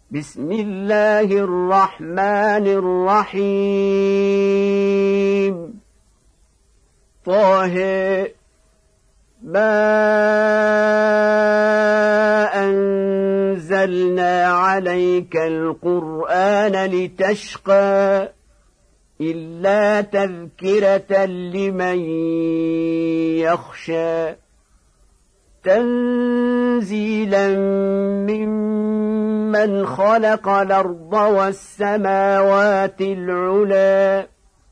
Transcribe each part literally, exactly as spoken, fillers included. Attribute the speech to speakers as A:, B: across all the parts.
A: بسم الله الرحمن الرحيم طه ما أنزلنا عليك القرآن لتشقى إلا تذكرة لمن يخشى تنزيلا ممن خلق الأرض والسماوات العلى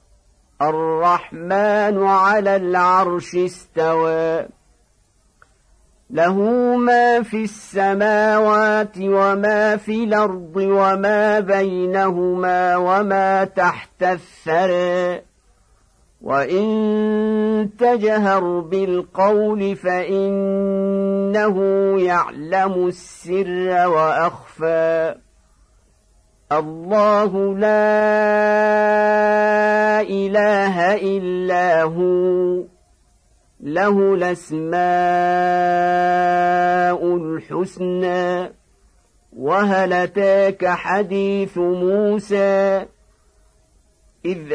A: الرحمن على العرش استوى له ما في السماوات وما في الأرض وما بينهما وما تحت الثرى وإن تجهر بالقول فإنه يعلم السر وأخفى الله لا إله إلا هو له الأسماء الحسنى وهل أتاك حديث موسى إذ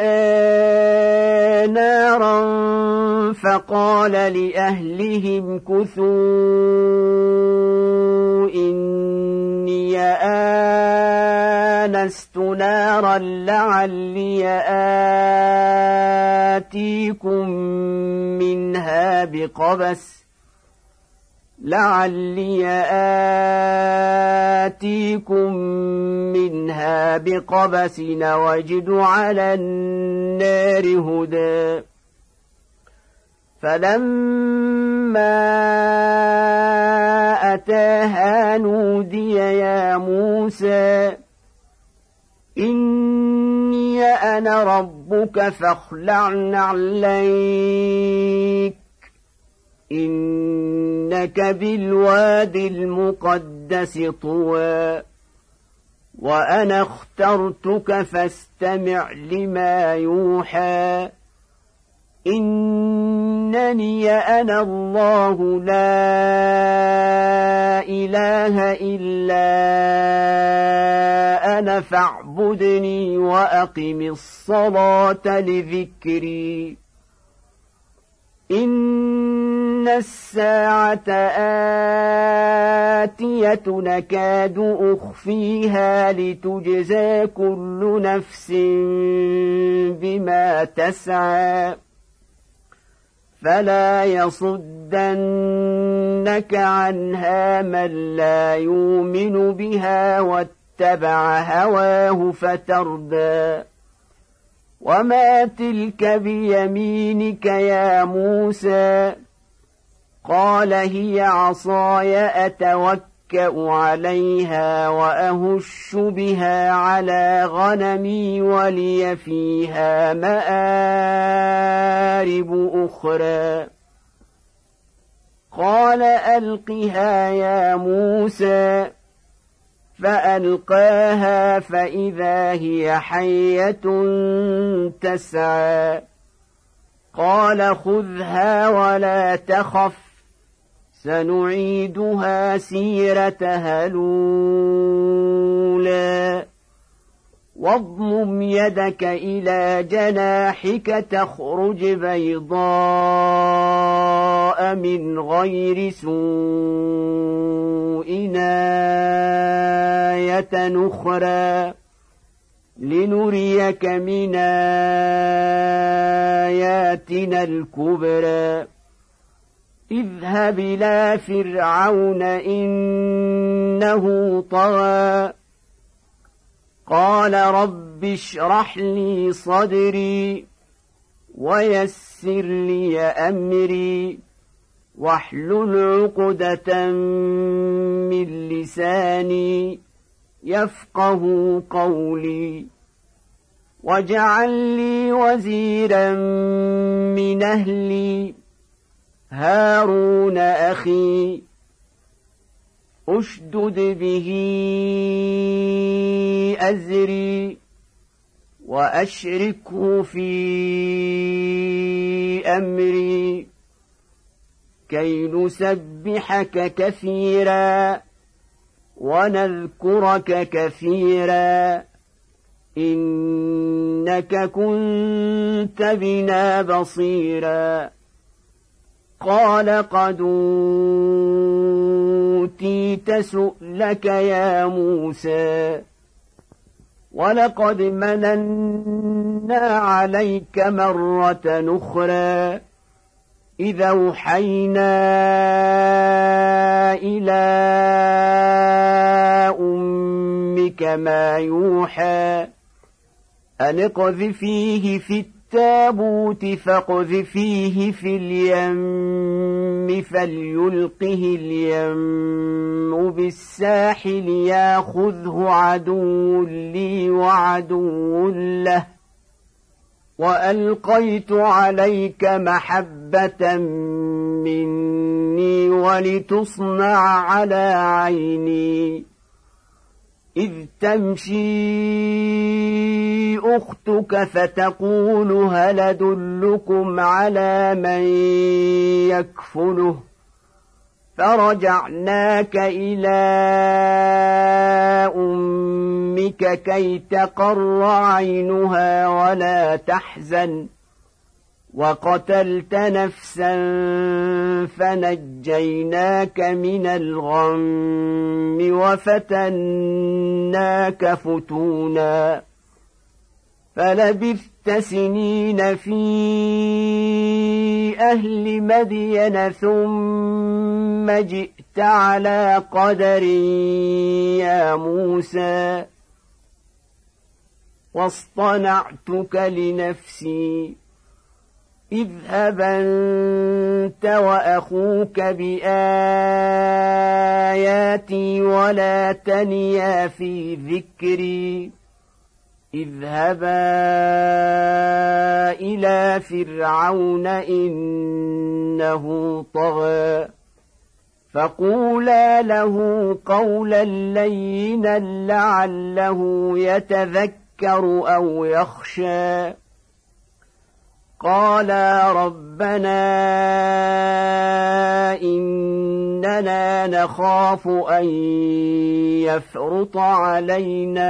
A: رأى نارا فقال لأهلهم كثوا إني آنست نارا لعلي آتيكم منها بقبس لعلي آتيكم منها بقبس وجد على النار هدى فلما أتاها نودي يا موسى إني أنا ربك فاخلع نعليك إنك بالواد المقدس طوى وأنا اخترتك فاستمع لما يوحى إنني أنا الله لا إله إلا أنا فاعبدني وأقم الصلاة لذكري إن الساعة آتية نكاد أخفيها لتجزى كل نفس بما تسعى فلا يصدنك عنها من لا يؤمن بها واتبع هواه فتردى وما تلك بيمينك يا موسى قال هي عصاي أتوكأ عليها وأهش بها على غنمي ولي فيها مآرب أخرى قال ألقها يا موسى فألقاها فإذا هي حية تسعى قال خذها ولا تخف سنعيدها سيرتها الأولى واضمم يدك إلى جناحك تخرج بيضاء من غير سوء آية أخرى لنريك من آياتنا الكبرى اذهب إلى فرعون إنه طغى قال رب اشرح لي صدري ويسر لي أمري واحلل عقدة من لساني يفقه قولي واجعل لي وزيرا من أهلي هارون أخي أشدد به أزري وأشركه في أمري كي نسبحك كثيرا ونذكرك كثيرا إنك كنت بنا بصيرا قال قد أوتيت سؤلك يا موسى ولقد مننا عليك مرة أخرى إذا أوحينا إلى أمك ما يوحى أن اقذفيه في التابوت فاقذفيه في اليم فليلقه اليم بالساحل ياخذه عدو لي وعدو له وألقيت عليك محبة مني ولتصنع على عيني إذ تمشي أختك فتقول هل أدلكم على من يكفله فرجعناك إلى أمك كي تقر عينها ولا تحزن وقتلت نفسا فنجيناك من الغم وفتناك فتونا فلبثت سنين في أهل مدين ثم جئت على قدر يا موسى واصطنعتك لنفسي اذهب أنت وأخوك بآياتي ولا تنيا في ذكري اذهبا إلى فرعون إنه طغى فقولا له قولا لينا لعله يتذكر أو يخشى قالا ربنا إننا نخاف أن يفرط علينا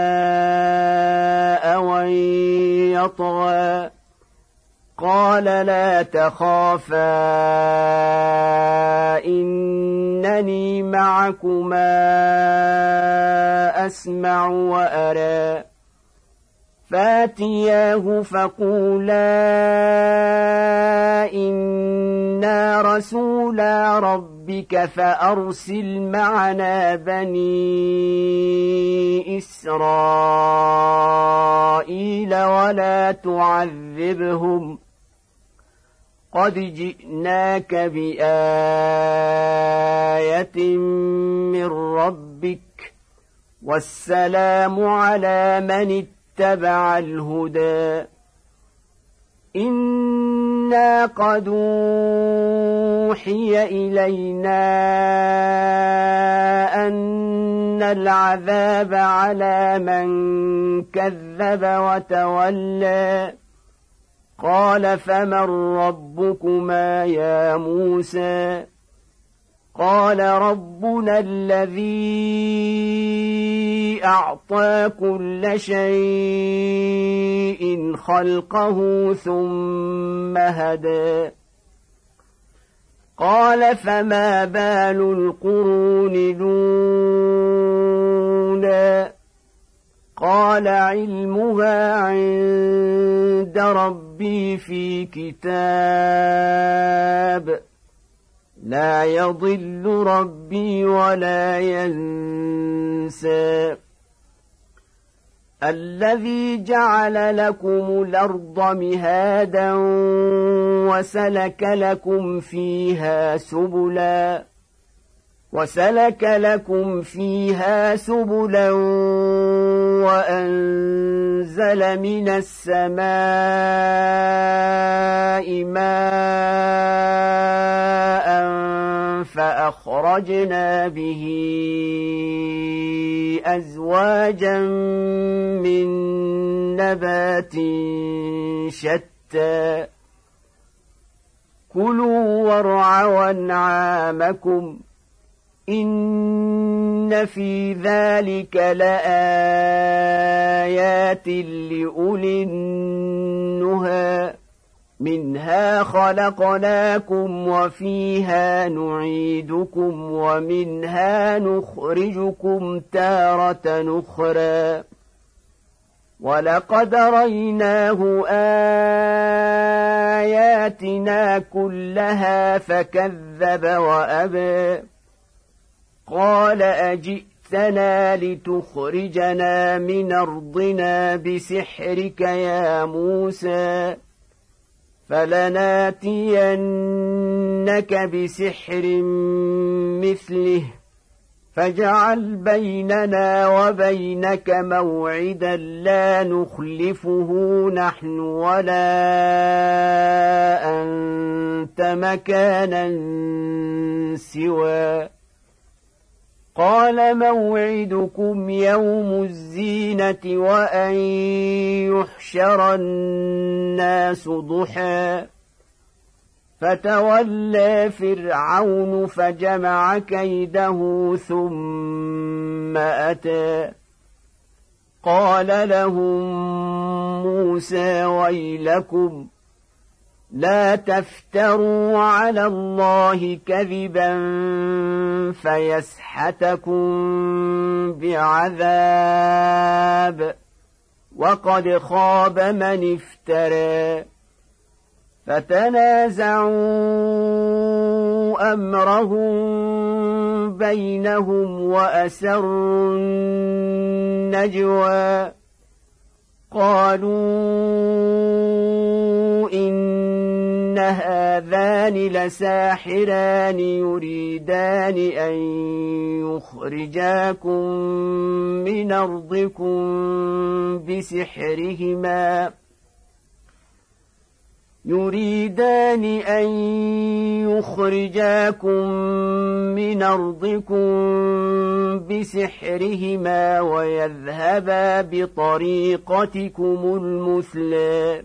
A: أو أن يطغى قال لا تخافا إنني معكما أسمع وأرى فاتياه فقولا إنا رسولا ربك فأرسل معنا بني إسرائيل ولا تعذبهم قد جئناك بآية من ربك والسلام على من اتبع الهدى إنا قد أوحي إلينا أن العذاب على من كذب وتولى قال فمن ربكما يا موسى قال ربنا الذي أعطى كل شيء خلقه ثم هدى قال فما بال القرون الأولى قال علمها عند ربي في كتاب لا يضل ربي ولا ينسى الذي جعل لكم الأرض مهادا وسلك لكم فيها سبلا وسلك لكم فيها سبلا وأنزل من السماء ماء فأخرجنا به أزواجا من نبات شتى كلوا وارعوا أنعامكم إن في ذلك لآيات لأولي النهى منها خلقناكم وفيها نعيدكم ومنها نخرجكم تارة أخرى ولقد ريناه آياتنا كلها فكذب وأبى قال أجئتنا لتخرجنا من أرضنا بسحرك يا موسى فلناتينك بسحر مثله فاجعل بيننا وبينك موعدا لا نخلفه نحن ولا أنت مكانا سوى قال موعدكم يوم الزينة وأن يحشر الناس ضحى فتولى فرعون فجمع كيده ثم أتى قال لهم موسى ويلكم لا تفتروا على الله كذبا فيسحتكم بعذاب وقد خاب من افترى فتنازعوا أمرهم بينهم وأسروا النجوى قالوا إن هذان لساحران يريدان أن يخرجاكم من أرضكم بسحرهما يريدان أن يخرجاكم من أرضكم بسحرهما ويذهبا بطريقتكم المثلى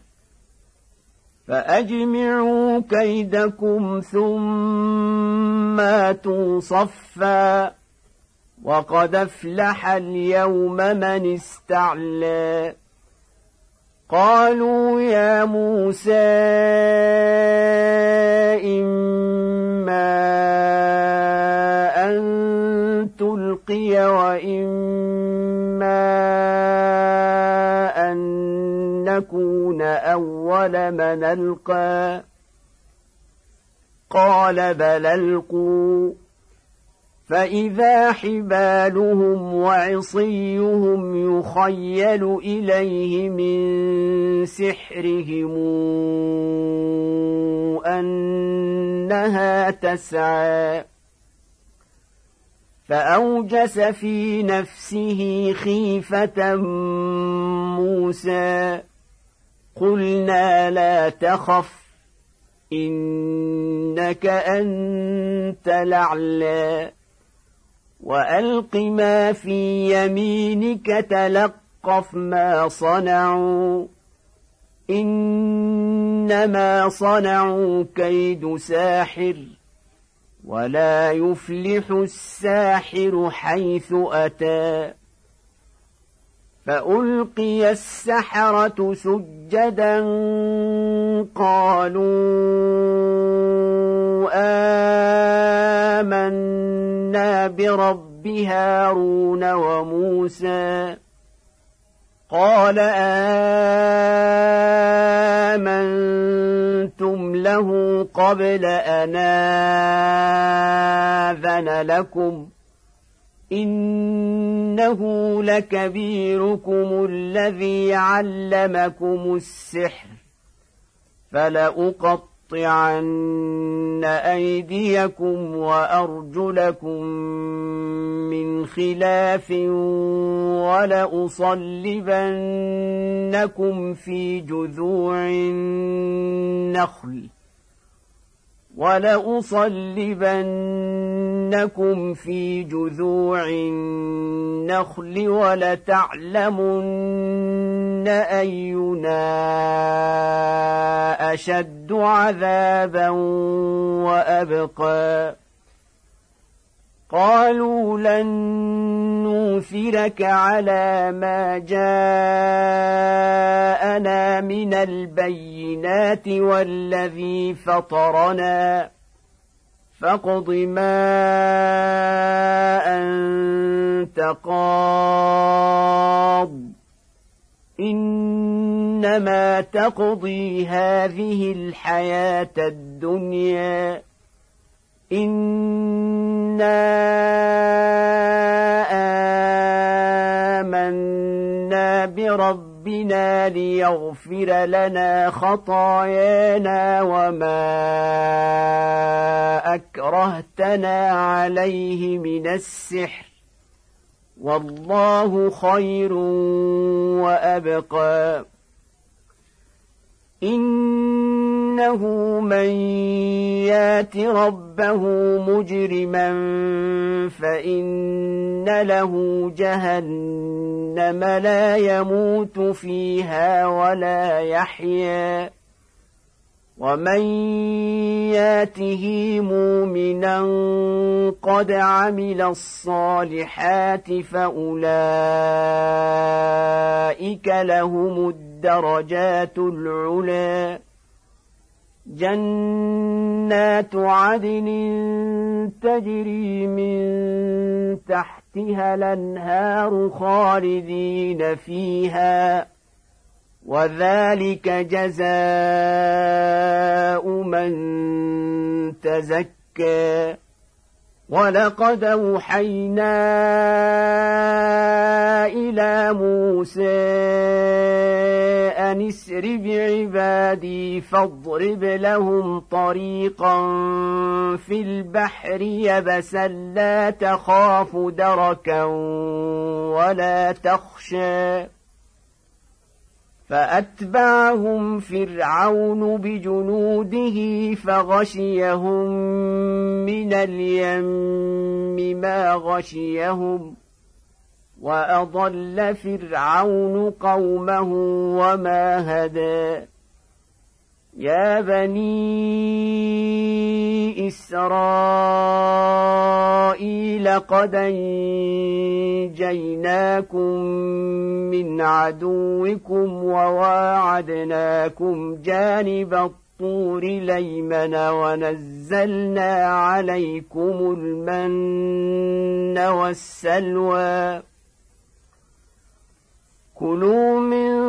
A: فأجمعوا كيدكم ثم آتوا صفا وقد أفلح اليوم من استعلى قالوا يا موسى إما أن تلقي وإما أن نكون أول من ألقى قال بل ألقوا فإذا حبالهم وعصيهم يخيل إليه من سحرهم أنها تسعى فأوجس في نفسه خيفة موسى قلنا لا تخف إنك أنت الأعلى وألق ما في يمينك تلقف ما صنعوا إنما صنعوا كيد ساحر ولا يفلح الساحر حيث أتى فألقي السحرة سجدا قالوا آمنا برب هارون وموسى قال آمنتم له قبل أن آذن لكم إنه لكبيركم الذي علمكم السحر فلأقطعن أيديكم وأرجلكم من خلاف ولأصلبنكم في جذوع النخل ولأصلبنكم في جذوع النخل ولتعلمن أينا أشد عذابا وأبقى قالوا لن نؤثرك على ما جاءنا من البينات والذي فطرنا فاقض ما أنت قاض إنما تقضي هذه الحياة الدنيا إنا آمنا بربنا ليغفر لنا خطايانا وما أكرهتنا عليه من السحر والله خير وأبقى إنه من يات ربه مجرما فإن له جهنم لا يموت فيها ولا يحيا ومن ياته مؤمنا قد عمل الصالحات فأولئك لهم الدرجات العلى جنات عدن تجري من تحتها الأنهار خالدين فيها وذلك جزاء من تزكى ولقد أوحينا إلى موسى أن اسر بعبادي فاضرب لهم طريقا في البحر يبسا لا تخاف دركا ولا تخشى فأتبعهم فرعون بجنوده فغشيهم من اليم ما غشيهم وأضل فرعون قومه وما هدى يا بني إسرائيل قد أنجيناكم من عدوكم وواعدناكم جانب الطور الأيمن ونزلنا عليكم المن والسلوى كلوا من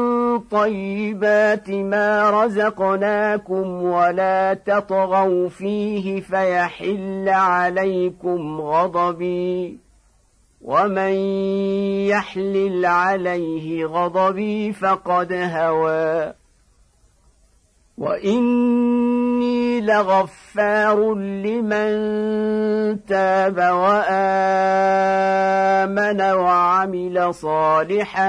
A: طيبات ما رزقناكم ولا تطغوا فيه فيحل عليكم غضبي ومن يحلل عليه غضبي فقد هوى وإني لغفار لمن تاب وآمن وعمل صالحا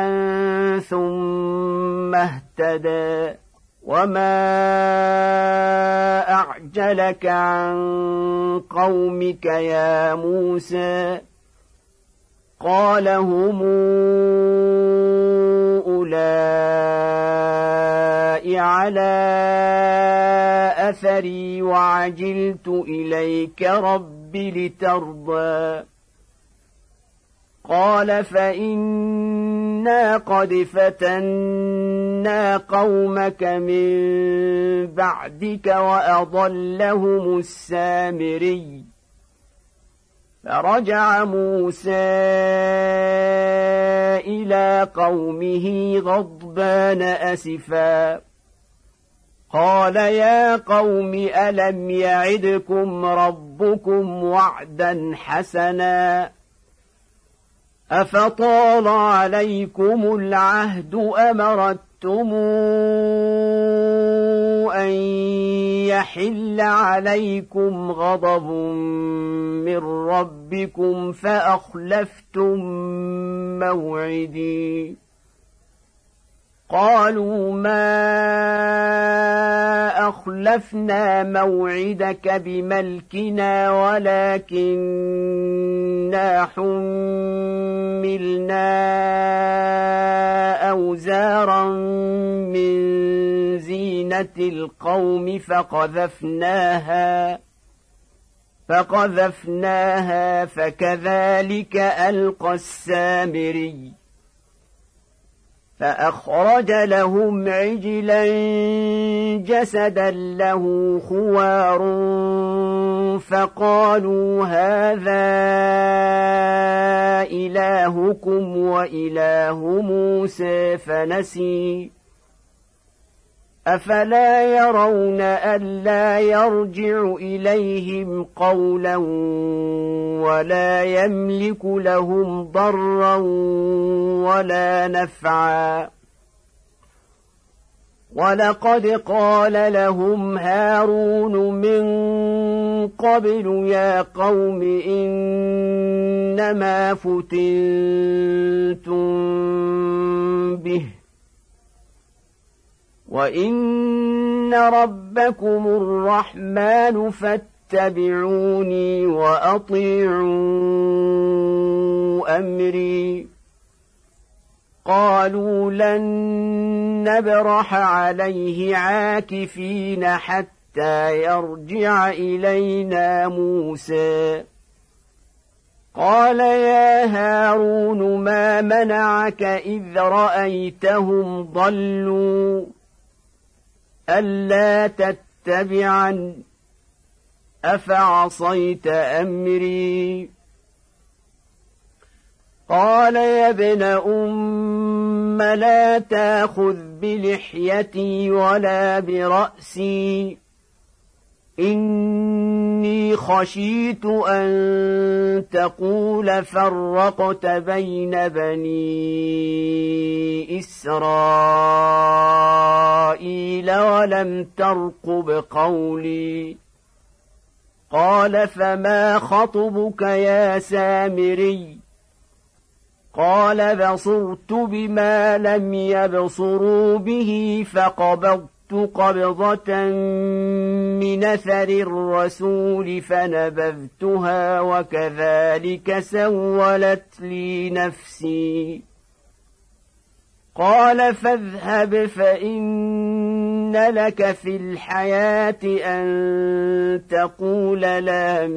A: ثم اهتدى وما أعجلك عن قومك يا موسى قال هم أولئك على أثري وعجلت إليك رب لترضى قال فإنا قد فتنا قومك من بعدك وأضلهم السامري فرجع موسى إلى قومه غضبان أسفا قال يا قوم ألم يعدكم ربكم وعدا حسنا أفطال عليكم العهد أمرتم أن يحل عليكم غضب من ربكم فأخلفتم موعدي قالوا ما أخلفنا موعدك بملكنا ولكننا حملنا أوزارا من زينة القوم فقذفناها فقذفناها فكذلك ألقى السامري فأخرج لهم عجلا جسدا له خوار فقالوا هذا إلهكم وإله موسى فنسي أفلا يرون ألا يرجع إليهم قولا ولا يملك لهم ضرا ولا نفعا ولقد قال لهم هارون من قبل يا قوم إنما فتنتم به وإن ربكم الرحمن فاتبعوني وأطيعوا أمري قالوا لن نبرح عليه عاكفين حتى يرجع إلينا موسى قال يا هارون ما منعك إذ رأيتهم ضلوا ألا تتبعن أفعصيت أمري قال يا ابن أم لا تأخذ بلحيتي ولا برأسي إني خشيت أن تقول فرقت بين بني إسرائيل ولم ترقب قولي قال فما خطبك يا سامري قال بصرت بما لم يبصروا به فقبضت قبضة من أثر الرسول فنبذتها وكذلك سولت لي نفسي قال فاذهب فإن لك في الحياة أن تقول لا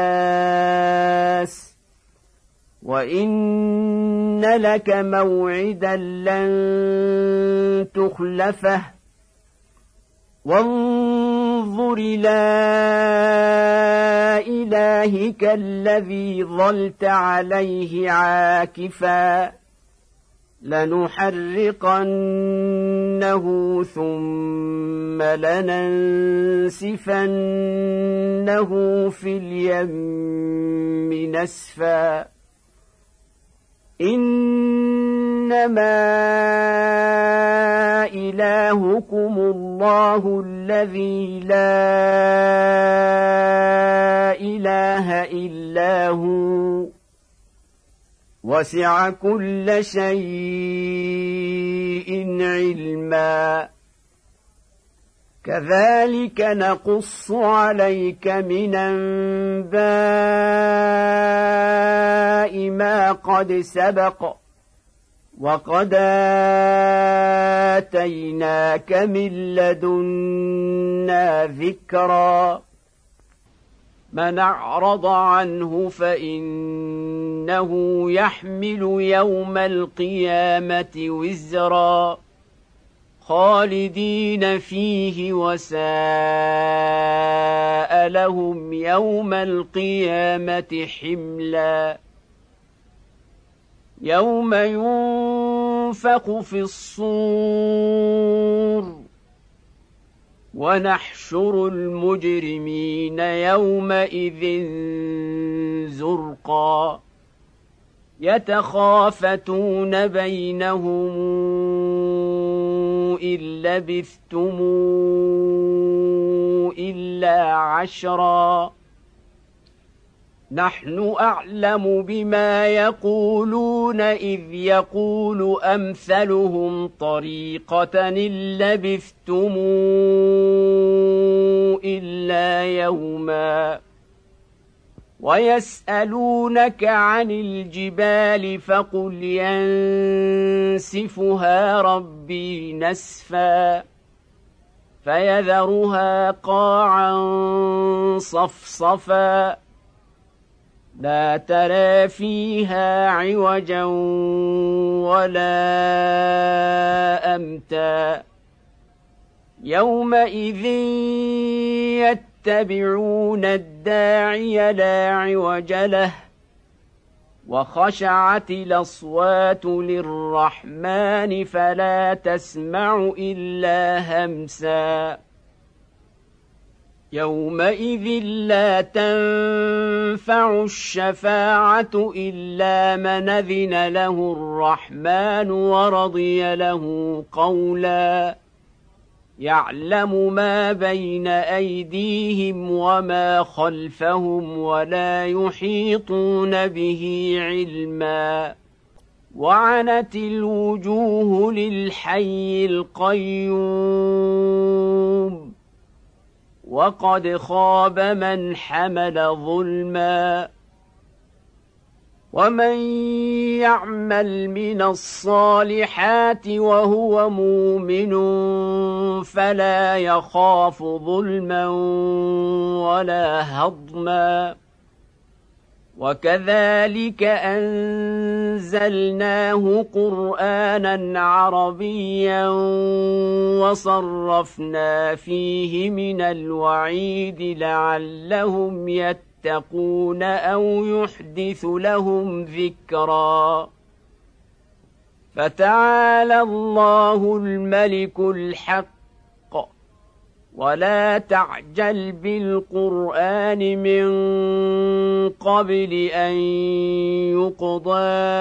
A: مساس وإن لك موعدا لن تخلفه وانظر إلى إلهك الذي ظلت عليه عاكفا لنحرقنه ثم لننسفنه في اليم نسفا إنما إلهكم الله الذي لا إله إلا هو وسع كل شيء علما كذلك نقص عليك من أنباء ما قد سبق وقد آتيناك من لدنا ذكرا من أعرض عنه فإنه يحمل يوم القيامة وزرا خالدين فيه وساء لهم يوم القيامة حملا يوم ينفخ في الصور ونحشر المجرمين يومئذ زرقا يتخافتون بينهم إن لبثتم إلا عشرا نحن أعلم بما يقولون إذ يقول أمثلهم طريقة إن لبثتم إلا يوما ويسألونك عن الجبال فقل ينسفها ربي نسفا فيذرها قاعا صفصفا لا ترى فيها عوجا ولا أمتا يومئذ يتبعون الداعي لا عوج له وخشعت الأصوات للرحمن فلا تسمع إلا همسا يومئذ لا تنفع الشفاعة إلا من أذن له الرحمن ورضي له قولا يعلم ما بين أيديهم وما خلفهم ولا يحيطون به علما وعنت الوجوه للحي القيوم وقد خاب من حمل ظلما ومن يعمل من الصالحات وهو مؤمن فلا يخاف ظلما ولا هضما وكذلك أنزلناه قرآنا عربيا وصرفنا فيه من الوعيد لعلهم يتقون أو يحدث لهم ذكرا فتعالى الله الملك الحق ولا تعجل بالقرآن من قبل أن يقضى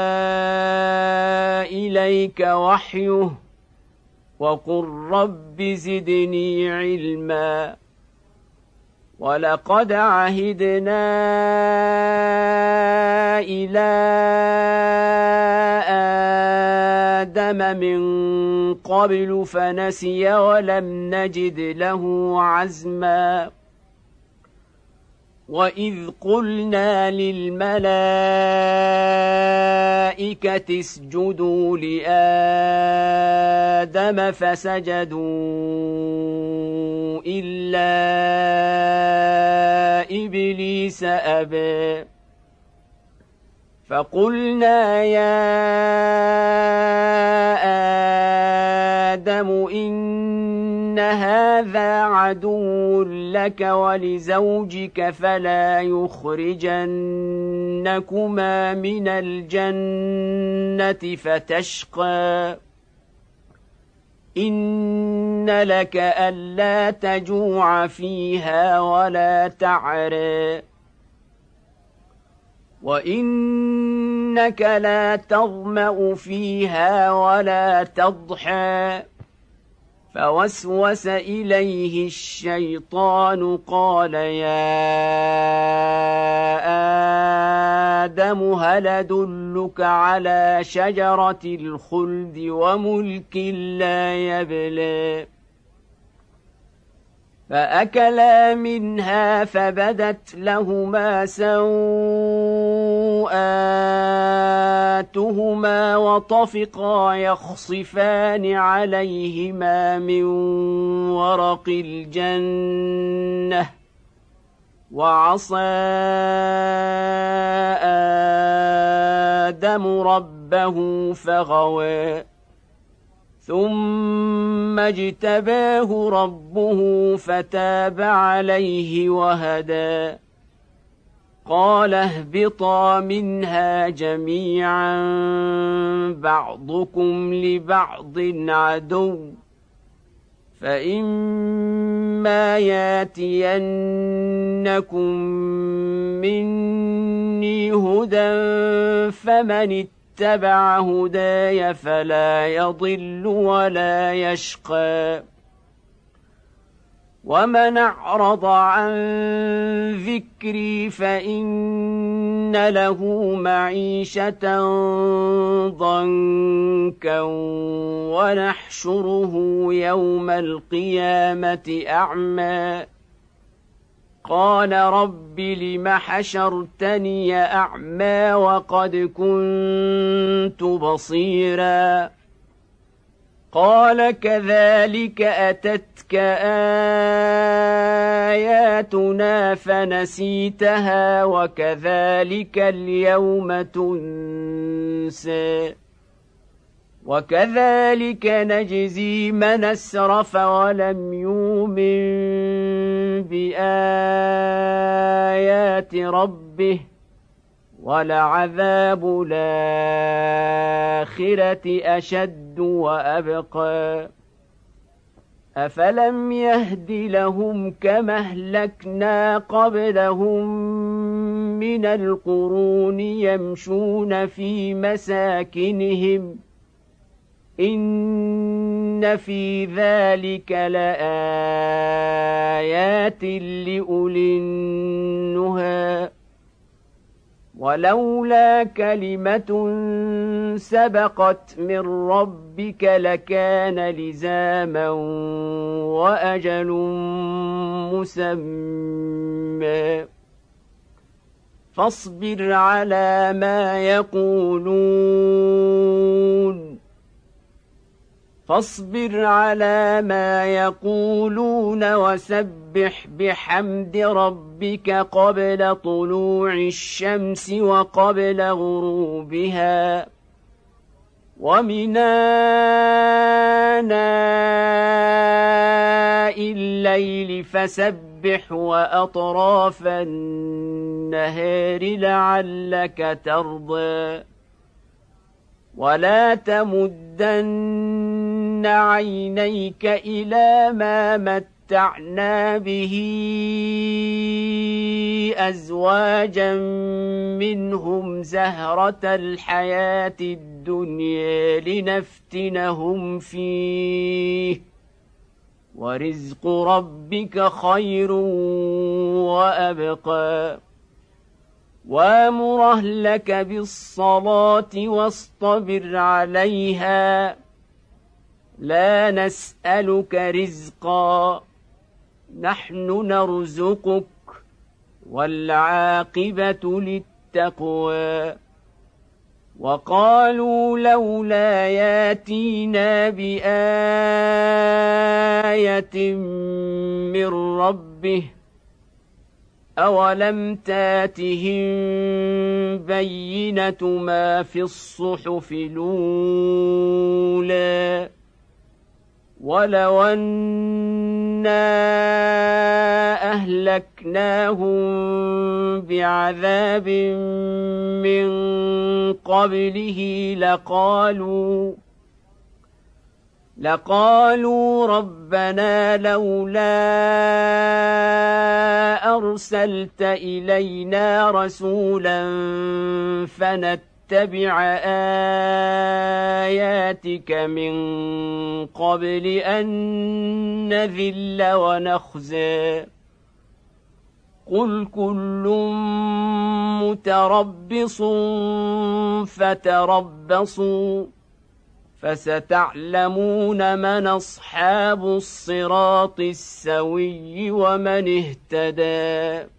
A: إليك وحيه وقل رب زدني علما ولقد عهدنا إلى آدم من قبل فنسي ولم نجد له عزما وإذ قلنا للملائكة اسجدوا لآدم فسجدوا إلا إبليس أبى فقلنا يا آدم إن هذا عدو لك ولزوجك فلا يخرجنكما من الجنة فتشقى إن لك ألا تجوع فيها ولا تعرى وإنك لا تظمأ فيها ولا تضحى فوسوس إليه الشيطان قال يا آدم هل أدلك على شجرة الخلد وملك لا يبلى فأكلا منها فبدت لهما سوآتهما وطفقا يخصفان عليهما من ورق الجنة وعصى آدم ربه فغوى ثم اجتباه ربه فتاب عليه وهدى قال اهبطا منها جميعا بعضكم لبعض عدو فإما ياتينكم مني هدى فمن اتبع هداي فلا يضل ولا يشقى ومن أعرض عن ذكري فإن له معيشة ضنكا ونحشره يوم القيامة أعمى قال رب لم حشرتني أعمى وقد كنت بصيرا قال كذلك أتتك آياتنا فنسيتها وكذلك اليوم تنسى وكذلك نجزي من أسرف ولم يؤمن بآيات ربه ولعذاب الآخرة أشد وأبقى أفلم يهد لهم كما أهلكنا قبلهم من القرون يمشون في مساكنهم إن في ذلك لآيات لأولي النهى ولولا كلمة سبقت من ربك لكان لزاما وأجل مسمى فاصبر على ما يقولون فاصبر على ما يقولون وسبح بحمد ربك قبل طلوع الشمس وقبل غروبها ومن آناء الليل فسبح وأطراف النهار لعلك ترضى ولا تمدن عينيك إلى ما متعنا به أزواجا منهم زهرة الحياة الدنيا لنفتنهم فيه ورزق ربك خير وأبقى وامر أهلك بالصلاة واصطبر عليها لا نسألك رزقا نحن نرزقك والعاقبة للتقوى وقالوا لولا ياتينا بآية من ربه أولم تاتهم بينة ما في الصحف الأولى ولو أنا أهلكناهم بعذاب من قبله لقالوا لقالوا ربنا لولا أرسلت إلينا رسولا فنتبع آياتك من قبل أن نذل ونخزى قل كل متربص فتربصوا فستعلمون من أصحاب الصراط السوي ومن اهتدى